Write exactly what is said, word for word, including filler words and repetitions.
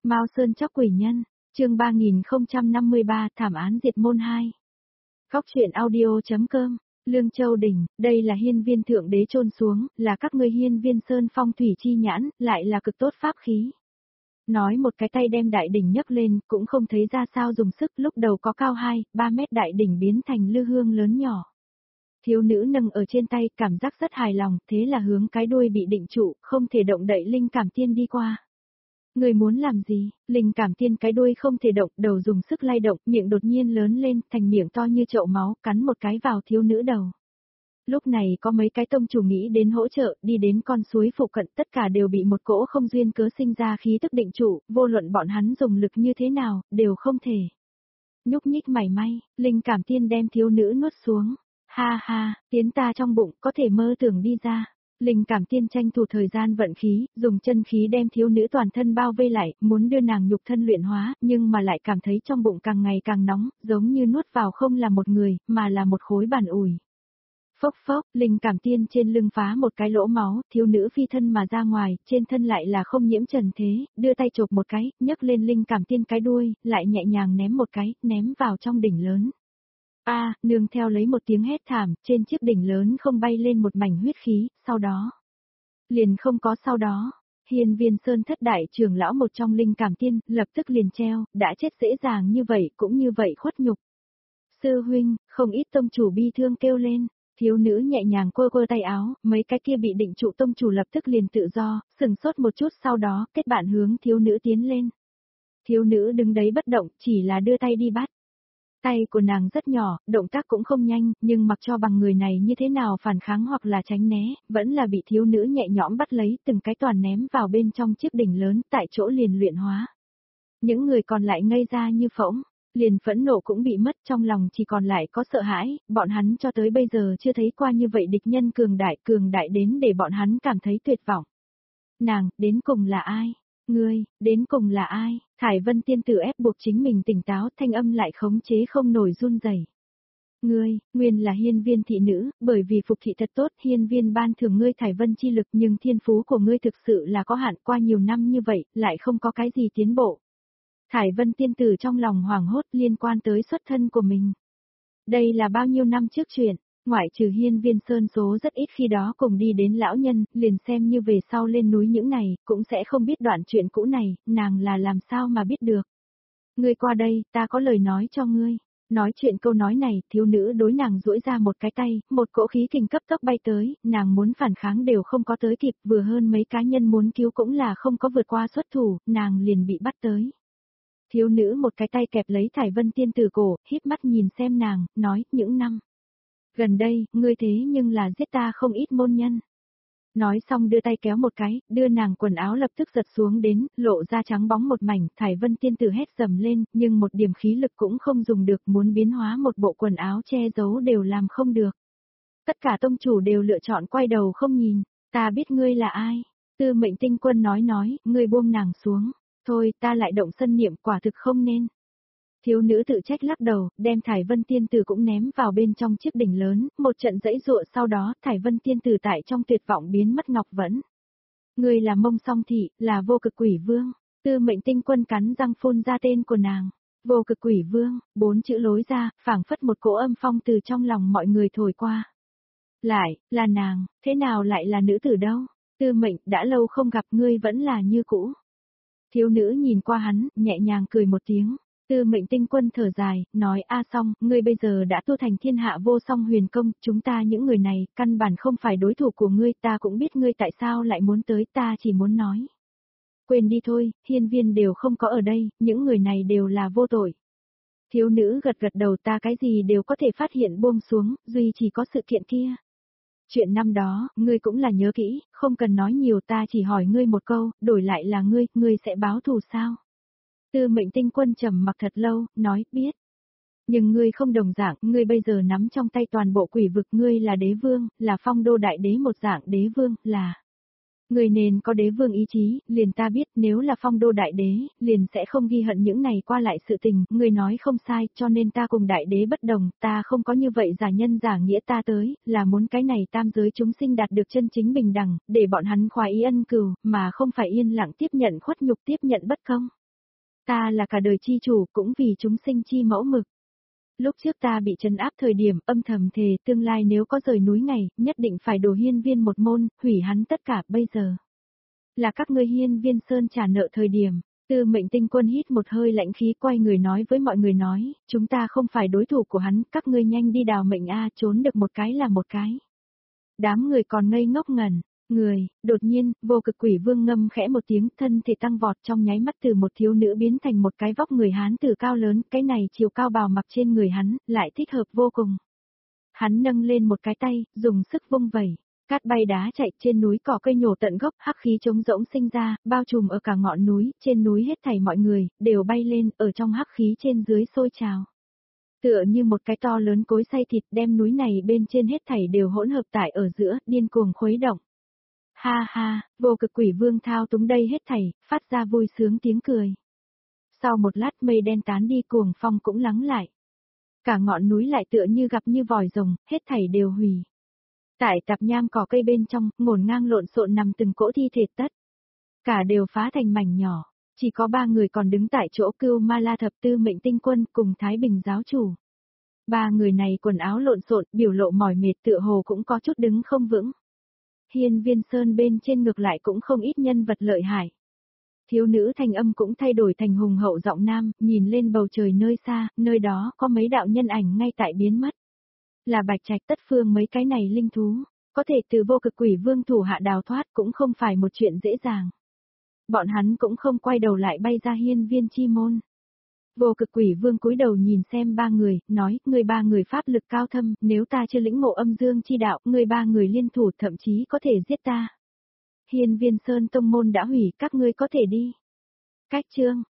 Mao Sơn chóc quỷ nhân, chương ba nghìn không trăm năm mươi ba thảm án diệt môn hai. Góc truyện audio.com, Lương Châu Đỉnh, đây là hiên viên thượng đế chôn xuống, là các ngươi hiên viên sơn phong thủy chi nhãn, lại là cực tốt pháp khí. Nói một cái tay đem đại đỉnh nhấc lên, cũng không thấy ra sao dùng sức, lúc đầu có cao hai, ba mét đại đỉnh biến thành lư hương lớn nhỏ. Thiếu nữ nâng ở trên tay, cảm giác rất hài lòng, thế là hướng cái đuôi bị định trụ, không thể động đậy linh cảm tiên đi qua. Người muốn làm gì? Linh cảm tiên cái đuôi không thể động, đầu dùng sức lay động, miệng đột nhiên lớn lên, thành miệng to như chậu máu, cắn một cái vào thiếu nữ đầu. Lúc này có mấy cái tông chủ nghĩ đến hỗ trợ, đi đến con suối phụ cận, tất cả đều bị một cỗ không duyên cớ sinh ra khí tức định trụ, vô luận bọn hắn dùng lực như thế nào, đều không thể nhúc nhích mảy may. Linh cảm tiên đem thiếu nữ nuốt xuống. Ha ha, tiến ta trong bụng, có thể mơ tưởng đi ra. Linh cảm tiên tranh thủ thời gian vận khí, dùng chân khí đem thiếu nữ toàn thân bao vây lại, muốn đưa nàng nhục thân luyện hóa, nhưng mà lại cảm thấy trong bụng càng ngày càng nóng, giống như nuốt vào không là một người, mà là một khối bàn ủi. Phốc phốc, linh cảm tiên trên lưng phá một cái lỗ máu, thiếu nữ phi thân mà ra ngoài, trên thân lại là không nhiễm trần thế, đưa tay chộp một cái, nhấc lên linh cảm tiên cái đuôi, lại nhẹ nhàng ném một cái, ném vào trong đỉnh lớn. A, à, nương theo lấy một tiếng hét thảm, trên chiếc đỉnh lớn không bay lên một mảnh huyết khí, sau đó. Liền không có sau đó, hiên viên sơn thất đại trưởng lão một trong linh cảm tiên, lập tức liền treo, đã chết dễ dàng như vậy cũng như vậy khuất nhục. Sư huynh, không ít tông chủ bi thương kêu lên, thiếu nữ nhẹ nhàng quơ quơ tay áo, mấy cái kia bị định trụ tông chủ lập tức liền tự do, sừng sốt một chút sau đó, kết bạn hướng thiếu nữ tiến lên. Thiếu nữ đứng đấy bất động, chỉ là đưa tay đi bắt. Tay của nàng rất nhỏ, động tác cũng không nhanh, nhưng mặc cho bằng người này như thế nào phản kháng hoặc là tránh né, vẫn là bị thiếu nữ nhẹ nhõm bắt lấy từng cái toàn ném vào bên trong chiếc đỉnh lớn, tại chỗ liền luyện hóa. Những người còn lại ngây ra như phỗng, liền phẫn nộ cũng bị mất, trong lòng chỉ còn lại có sợ hãi, bọn hắn cho tới bây giờ chưa thấy qua như vậy địch nhân cường đại, cường đại đến để bọn hắn cảm thấy tuyệt vọng. Nàng, đến cùng là ai? Ngươi, đến cùng là ai? Thải Vân tiên tử ép buộc chính mình tỉnh táo, thanh âm lại khống chế không nổi run rẩy. Ngươi, nguyên là hiên viên thị nữ, bởi vì phục thị thật tốt, hiên viên ban thưởng ngươi Thải Vân chi lực, nhưng thiên phú của ngươi thực sự là có hạn, qua nhiều năm như vậy, lại không có cái gì tiến bộ. Thải Vân tiên tử trong lòng hoảng hốt liên quan tới xuất thân của mình. Đây là bao nhiêu năm trước chuyện. Ngoại trừ hiên viên sơn số rất ít khi đó cùng đi đến lão nhân, liền xem như về sau lên núi những này, cũng sẽ không biết đoạn chuyện cũ này, nàng là làm sao mà biết được. Ngươi qua đây, ta có lời nói cho ngươi. Nói chuyện câu nói này, thiếu nữ đối nàng duỗi ra một cái tay, một cỗ khí kình cấp tốc bay tới, nàng muốn phản kháng đều không có tới kịp, vừa hơn mấy cá nhân muốn cứu cũng là không có vượt qua xuất thủ, nàng liền bị bắt tới. Thiếu nữ một cái tay kẹp lấy Thải Vân tiên tử cổ, híp mắt nhìn xem nàng, nói, những năm gần đây, ngươi thế nhưng là giết ta không ít môn nhân. Nói xong đưa tay kéo một cái, đưa nàng quần áo lập tức giật xuống đến, lộ ra trắng bóng một mảnh, Thải Vân tiên tử hét dầm lên, nhưng một điểm khí lực cũng không dùng được, muốn biến hóa một bộ quần áo che giấu đều làm không được. Tất cả tông chủ đều lựa chọn quay đầu không nhìn, ta biết ngươi là ai. Tư Mệnh Tinh Quân nói nói, ngươi buông nàng xuống, thôi ta lại động sân niệm quả thực không nên. Thiếu nữ tự trách lắc đầu, đem Thải Vân tiên tử cũng ném vào bên trong chiếc đỉnh lớn, một trận dãy dụa sau đó, Thải Vân tiên tử tại trong tuyệt vọng biến mất ngọc vẫn. Người là Mông Song Thị, là Vô Cực Quỷ Vương. Tư Mệnh Tinh Quân cắn răng phun ra tên của nàng. Vô Cực Quỷ Vương, bốn chữ lối ra, phảng phất một cỗ âm phong từ trong lòng mọi người thổi qua. Lại, là nàng, thế nào lại là nữ tử đâu? Tư Mệnh, đã lâu không gặp ngươi vẫn là như cũ. Thiếu nữ nhìn qua hắn, nhẹ nhàng cười một tiếng. Tư Mệnh Tinh Quân thở dài, nói a Song, ngươi bây giờ đã tu thành thiên hạ vô song huyền công, chúng ta những người này, căn bản không phải đối thủ của ngươi, ta cũng biết ngươi tại sao lại muốn tới, ta chỉ muốn nói. Quên đi thôi, hiên viên đều không có ở đây, những người này đều là vô tội. Thiếu nữ gật gật đầu, ta cái gì đều có thể phát hiện buông xuống, duy chỉ có sự kiện kia. Chuyện năm đó, ngươi cũng là nhớ kỹ, không cần nói nhiều, ta chỉ hỏi ngươi một câu, đổi lại là ngươi, ngươi sẽ báo thù sao? Tư Mệnh Tinh Quân trầm mặc thật lâu, nói, biết. Nhưng ngươi không đồng dạng, ngươi bây giờ nắm trong tay toàn bộ quỷ vực, ngươi là đế vương, là phong đô đại đế một dạng đế vương, là. Ngươi nên có đế vương ý chí, liền ta biết nếu là phong đô đại đế, liền sẽ không ghi hận những này qua lại sự tình, ngươi nói không sai, cho nên ta cùng đại đế bất đồng, ta không có như vậy giả nhân giả nghĩa, ta tới, là muốn cái này tam giới chúng sinh đạt được chân chính bình đẳng, để bọn hắn khoái ý ân cừu, mà không phải yên lặng tiếp nhận khuất nhục tiếp nhận bất công. Ta là cả đời chi chủ cũng vì chúng sinh chi mẫu mực. Lúc trước ta bị trấn áp thời điểm âm thầm thề tương lai nếu có rời núi ngày, nhất định phải đổ hiên viên một môn, hủy hắn tất cả bây giờ. Là các ngươi hiên viên sơn trả nợ thời điểm. Tư Mệnh Tinh Quân hít một hơi lạnh khí quay người nói với mọi người nói, chúng ta không phải đối thủ của hắn, các ngươi nhanh đi đào mệnh a, trốn được một cái là một cái. Đám người còn ngây ngốc ngẩn, người, đột nhiên, vô cực quỷ vương ngâm khẽ một tiếng, thân thể tăng vọt trong nháy mắt từ một thiếu nữ biến thành một cái vóc người hán tử cao lớn, cái này chiều cao bào mặc trên người hắn, lại thích hợp vô cùng. Hắn nâng lên một cái tay, dùng sức vung vẩy. Cát bay đá chạy trên núi cỏ cây nhổ tận gốc, hắc khí trống rỗng sinh ra, bao trùm ở cả ngọn núi, trên núi hết thảy mọi người, đều bay lên, ở trong hắc khí trên dưới sôi trào. Tựa như một cái to lớn cối xay thịt đem núi này bên trên hết thảy đều hỗn hợp tại ở giữa, điên cuồng khuấy động. Ha ha, vô cực quỷ vương thao túng đây hết thảy, phát ra vui sướng tiếng cười. Sau một lát mây đen tán đi cuồng phong cũng lắng lại. Cả ngọn núi lại tựa như gặp như vòi rồng, hết thảy đều hủy. Tại tạp nham cỏ cây bên trong, ngổn ngang lộn xộn nằm từng cỗ thi thể tất. Cả đều phá thành mảnh nhỏ, chỉ có ba người còn đứng tại chỗ Cưu Ma La Thập Tư Mệnh Tinh Quân cùng Thái Bình giáo chủ. Ba người này quần áo lộn xộn, biểu lộ mỏi mệt tựa hồ cũng có chút đứng không vững. Hiên Viên Sơn bên trên ngược lại cũng không ít nhân vật lợi hại. Thiếu nữ thanh âm cũng thay đổi thành hùng hậu giọng nam, nhìn lên bầu trời nơi xa, nơi đó có mấy đạo nhân ảnh ngay tại biến mất. Là Bạch Trạch Tất Phương mấy cái này linh thú, có thể từ vô cực quỷ vương thủ hạ đào thoát cũng không phải một chuyện dễ dàng. Bọn hắn cũng không quay đầu lại bay ra hiên viên chi môn. Vô cực quỷ vương cúi đầu nhìn xem ba người, nói, người ba người pháp lực cao thâm, nếu ta chưa lĩnh ngộ âm dương chi đạo, người ba người liên thủ thậm chí có thể giết ta. Hiên viên sơn tông môn đã hủy, các ngươi có thể đi. Cách chương